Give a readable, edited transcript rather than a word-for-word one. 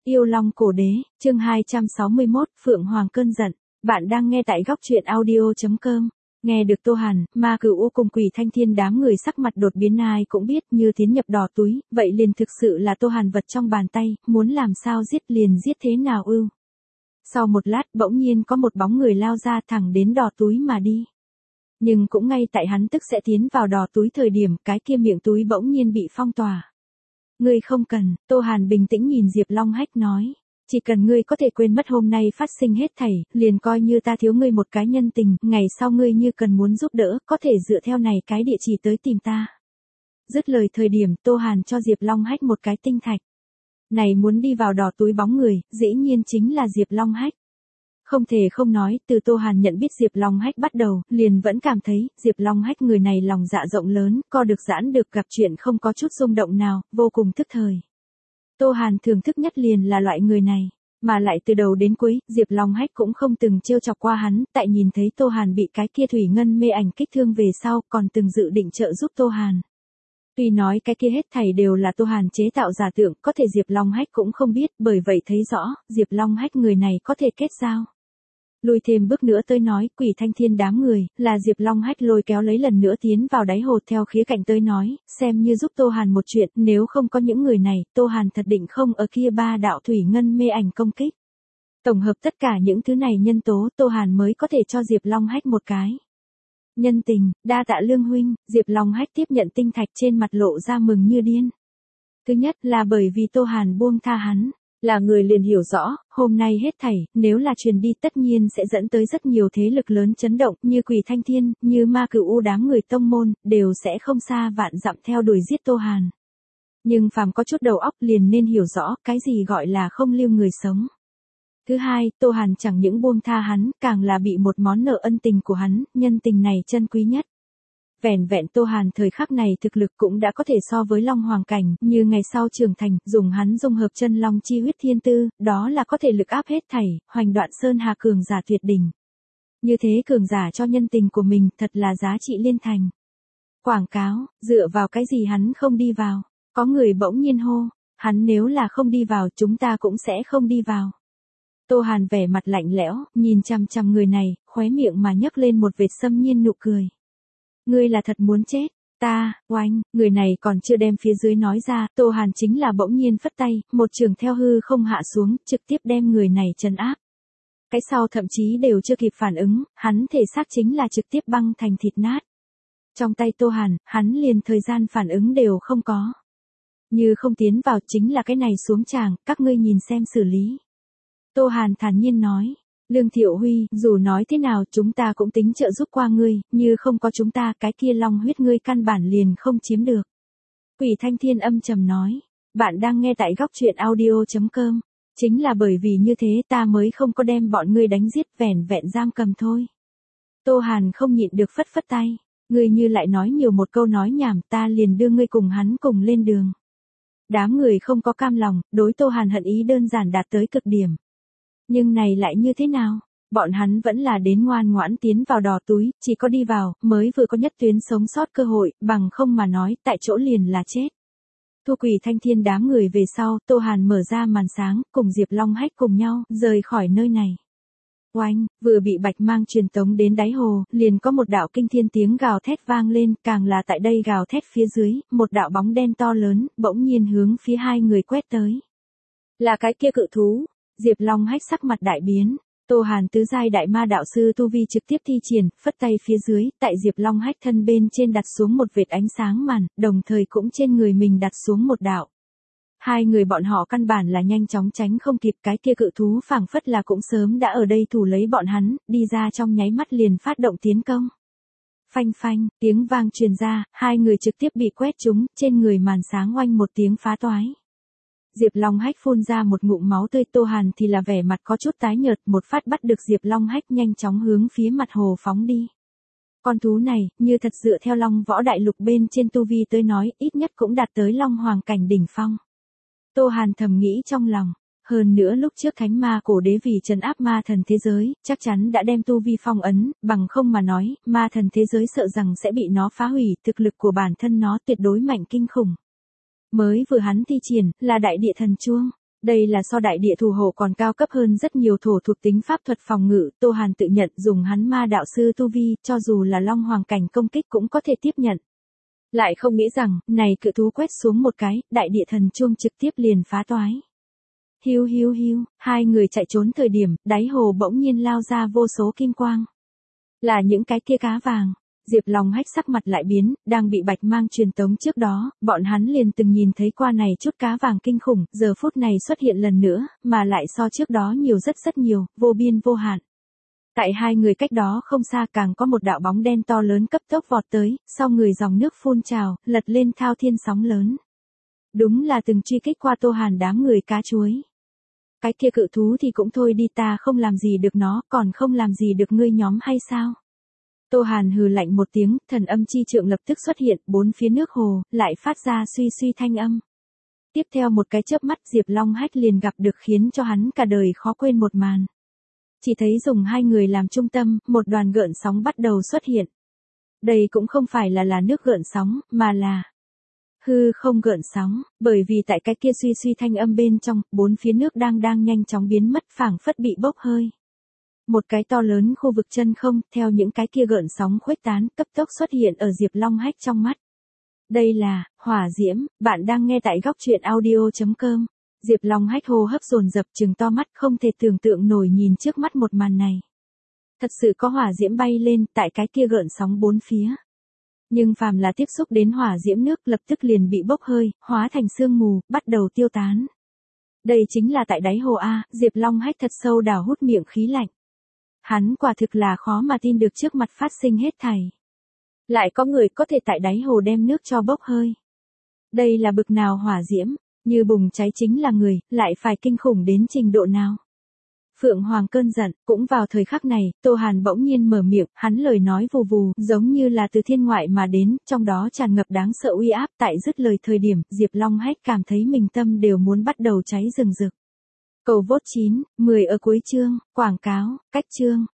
Yêu Long Cổ Đế, chương 261, Phượng Hoàng cơn giận. Bạn đang nghe tại góc truyện audio.com. Nghe được Tô Hàn, Ma Cửu U cùng Quỷ Thanh Thiên đám người sắc mặt đột biến, ai cũng biết như tiến nhập đỏ túi, vậy liền thực sự là Tô Hàn vật trong bàn tay, muốn làm sao giết liền giết thế nào ư. Sau một lát bỗng nhiên có một bóng người lao ra thẳng đến đỏ túi mà đi. Nhưng cũng ngay tại hắn tức sẽ tiến vào đỏ túi thời điểm, cái kia miệng túi bỗng nhiên bị phong tỏa. Ngươi không cần, Tô Hàn bình tĩnh nhìn Diệp Long Hách nói. Chỉ cần ngươi có thể quên mất hôm nay phát sinh hết thảy, liền coi như ta thiếu ngươi một cái nhân tình, ngày sau ngươi như cần muốn giúp đỡ, có thể dựa theo này cái địa chỉ tới tìm ta. Dứt lời thời điểm, Tô Hàn cho Diệp Long Hách một cái tinh thạch. Này muốn đi vào đỏ túi bóng người, dĩ nhiên chính là Diệp Long Hách. Không thể không nói, từ Tô Hàn nhận biết Diệp Long Hách bắt đầu, liền vẫn cảm thấy, Diệp Long Hách người này lòng dạ rộng lớn, co được giãn được, gặp chuyện không có chút rung động nào, vô cùng thức thời. Tô Hàn thưởng thức nhất liền là loại người này, mà lại từ đầu đến cuối, Diệp Long Hách cũng không từng trêu chọc qua hắn, tại nhìn thấy Tô Hàn bị cái kia thủy ngân mê ảnh kích thương về sau, còn từng dự định trợ giúp Tô Hàn. Tuy nói cái kia hết thảy đều là Tô Hàn chế tạo giả tượng, có thể Diệp Long Hách cũng không biết, bởi vậy thấy rõ, Diệp Long Hách người này có thể kết giao. Lùi thêm bước nữa tới nói, Quỷ Thanh Thiên đám người, là Diệp Long Hách lôi kéo lấy lần nữa tiến vào đáy hồ, theo khía cạnh tới nói, xem như giúp Tô Hàn một chuyện, nếu không có những người này, Tô Hàn thật định không ở kia ba đạo thủy ngân mê ảnh công kích. Tổng hợp tất cả những thứ này nhân tố, Tô Hàn mới có thể cho Diệp Long Hách một cái nhân tình, đa tạ Lương huynh. Diệp Long Hách tiếp nhận tinh thạch, trên mặt lộ ra mừng như điên. Thứ nhất là bởi vì Tô Hàn buông tha hắn. Là người liền hiểu rõ, hôm nay hết thảy, nếu là truyền đi tất nhiên sẽ dẫn tới rất nhiều thế lực lớn chấn động, như Quỷ Thanh Thiên, như Ma Cửu U đám người tông môn, đều sẽ không xa vạn dặm theo đuổi giết Tô Hàn. Nhưng phàm có chút đầu óc liền nên hiểu rõ, cái gì gọi là không lưu người sống. Thứ hai, Tô Hàn chẳng những buông tha hắn, càng là bị một món nợ ân tình của hắn, nhân tình này chân quý nhất. Vẻn vẹn Tô Hàn thời khắc này thực lực cũng đã có thể so với Long Hoàng cảnh, như ngày sau trưởng thành, dùng hắn dung hợp chân Long chi huyết thiên tư, đó là có thể lực áp hết thảy, hoành đoạn sơn hà cường giả tuyệt đỉnh. Như thế cường giả cho nhân tình của mình, thật là giá trị liên thành. Quảng cáo, dựa vào cái gì hắn không đi vào? Có người bỗng nhiên hô, hắn nếu là không đi vào chúng ta cũng sẽ không đi vào. Tô Hàn vẻ mặt lạnh lẽo, nhìn chằm chằm người này, khóe miệng mà nhấc lên một vệt xâm nhiên nụ cười. Ngươi là thật muốn chết, ta, oanh, người này còn chưa đem phía dưới nói ra, Tô Hàn chính là bỗng nhiên phất tay, một trường theo hư không hạ xuống, trực tiếp đem người này trấn áp. Cái sau thậm chí đều chưa kịp phản ứng, hắn thể xác chính là trực tiếp băng thành thịt nát. Trong tay Tô Hàn, hắn liền thời gian phản ứng đều không có. Như không tiến vào chính là cái này xuống tràng, các ngươi nhìn xem xử lý. Tô Hàn thản nhiên nói. Lương Thiệu Huy, dù nói thế nào chúng ta cũng tính trợ giúp qua ngươi, như không có chúng ta cái kia long huyết ngươi căn bản liền không chiếm được. Quỷ Thanh Thiên âm trầm nói, bạn đang nghe tại góc truyện audio.com, chính là bởi vì như thế ta mới không có đem bọn ngươi đánh giết, vẻn vẹn giam cầm thôi. Tô Hàn không nhịn được phất phất tay, ngươi như lại nói nhiều một câu nói nhảm ta liền đưa ngươi cùng hắn cùng lên đường. Đám người không có cam lòng, đối Tô Hàn hận ý đơn giản đạt tới cực điểm. Nhưng này lại như thế nào? Bọn hắn vẫn là đến ngoan ngoãn tiến vào đỏ túi, chỉ có đi vào, mới vừa có nhất tuyến sống sót cơ hội, bằng không mà nói, tại chỗ liền là chết. Thu Quỷ Thanh Thiên đám người về sau, Tô Hàn mở ra màn sáng, cùng Diệp Long Hách cùng nhau, rời khỏi nơi này. Oanh, vừa bị bạch mang truyền tống đến đáy hồ, liền có một đạo kinh thiên tiếng gào thét vang lên, càng là tại đây gào thét phía dưới, một đạo bóng đen to lớn, bỗng nhiên hướng phía hai người quét tới. Là cái kia cự thú. Diệp Long Hách sắc mặt đại biến, Tô Hàn tứ giai đại ma đạo sư tu vi trực tiếp thi triển, phất tay phía dưới, tại Diệp Long Hách thân bên trên đặt xuống một vệt ánh sáng màn, đồng thời cũng trên người mình đặt xuống một đạo. Hai người bọn họ căn bản là nhanh chóng tránh không kịp, cái kia cự thú phảng phất là cũng sớm đã ở đây thủ lấy bọn hắn, đi ra trong nháy mắt liền phát động tiến công. Phanh phanh, tiếng vang truyền ra, hai người trực tiếp bị quét trúng, trên người màn sáng oanh một tiếng phá toái. Diệp Long Hách phun ra một ngụm máu tươi, Tô Hàn thì là vẻ mặt có chút tái nhợt, một phát bắt được Diệp Long Hách nhanh chóng hướng phía mặt hồ phóng đi. Con thú này, như thật dựa theo Long Võ Đại Lục bên trên tu vi tới nói, ít nhất cũng đạt tới Long Hoàng cảnh đỉnh phong. Tô Hàn thầm nghĩ trong lòng, hơn nữa lúc trước Thánh Ma Cổ Đế vì trấn áp ma thần thế giới, chắc chắn đã đem tu vi phong ấn, bằng không mà nói, ma thần thế giới sợ rằng sẽ bị nó phá hủy, thực lực của bản thân nó tuyệt đối mạnh kinh khủng. Mới vừa hắn thi triển, là đại địa thần chuông. Đây là so đại địa thủ hộ còn cao cấp hơn rất nhiều thổ thuộc tính pháp thuật phòng ngự, Tô Hàn tự nhận dùng hắn ma đạo sư tu vi, cho dù là long hoàng cảnh công kích cũng có thể tiếp nhận. Lại không nghĩ rằng, này cự thú quét xuống một cái, đại địa thần chuông trực tiếp liền phá toái. Hiu hiu hiu, hai người chạy trốn thời điểm, đáy hồ bỗng nhiên lao ra vô số kim quang. Là những cái kia cá vàng. Diệp Long Hách sắc mặt lại biến, đang bị Bạch Mang truyền tống trước đó, bọn hắn liền từng nhìn thấy qua này chút cá vàng kinh khủng, giờ phút này xuất hiện lần nữa, mà lại so trước đó nhiều rất nhiều, vô biên vô hạn. Tại hai người cách đó không xa càng có một đạo bóng đen to lớn cấp tốc vọt tới, sau người dòng nước phun trào, lật lên thao thiên sóng lớn. Đúng là từng truy kích qua Tô Hàn đám người cá chuối. Cái kia cự thú thì cũng thôi đi, ta không làm gì được nó, còn không làm gì được ngươi nhóm hay sao? Tô Hàn hừ lạnh một tiếng, thần âm chi trượng lập tức xuất hiện, bốn phía nước hồ, lại phát ra suy suy thanh âm. Tiếp theo một cái chớp mắt Diệp Long Hách liền gặp được khiến cho hắn cả đời khó quên một màn. Chỉ thấy dùng hai người làm trung tâm, một đoàn gợn sóng bắt đầu xuất hiện. Đây cũng không phải là nước gợn sóng, mà là hư không gợn sóng, bởi vì tại cái kia suy suy thanh âm bên trong, bốn phía nước đang nhanh chóng biến mất phảng phất bị bốc hơi. Một cái to lớn khu vực chân không, theo những cái kia gợn sóng khuếch tán, cấp tốc xuất hiện ở Diệp Long Hách trong mắt. Đây là hỏa diễm, bạn đang nghe tại góc truyện audio.com. Diệp Long Hách hô hấp dồn dập trừng to mắt không thể tưởng tượng nổi nhìn trước mắt một màn này. Thật sự có hỏa diễm bay lên tại cái kia gợn sóng bốn phía. Nhưng phàm là tiếp xúc đến hỏa diễm nước lập tức liền bị bốc hơi, hóa thành sương mù, bắt đầu tiêu tán. Đây chính là tại đáy hồ A, Diệp Long Hách thật sâu đào hút miệng khí lạnh. Hắn quả thực là khó mà tin được trước mặt phát sinh hết thảy. Lại có người có thể tại đáy hồ đem nước cho bốc hơi. Đây là bực nào hỏa diễm, như bùng cháy chính là người, lại phải kinh khủng đến trình độ nào. Phượng Hoàng cơn giận, cũng vào thời khắc này, Tô Hàn bỗng nhiên mở miệng, hắn lời nói vù vù, giống như là từ thiên ngoại mà đến, trong đó tràn ngập đáng sợ uy áp, tại dứt lời thời điểm, Diệp Long Hách cảm thấy mình tâm đều muốn bắt đầu cháy rừng rực. Cầu vote 9, 10 ở cuối chương, quảng cáo, cách chương.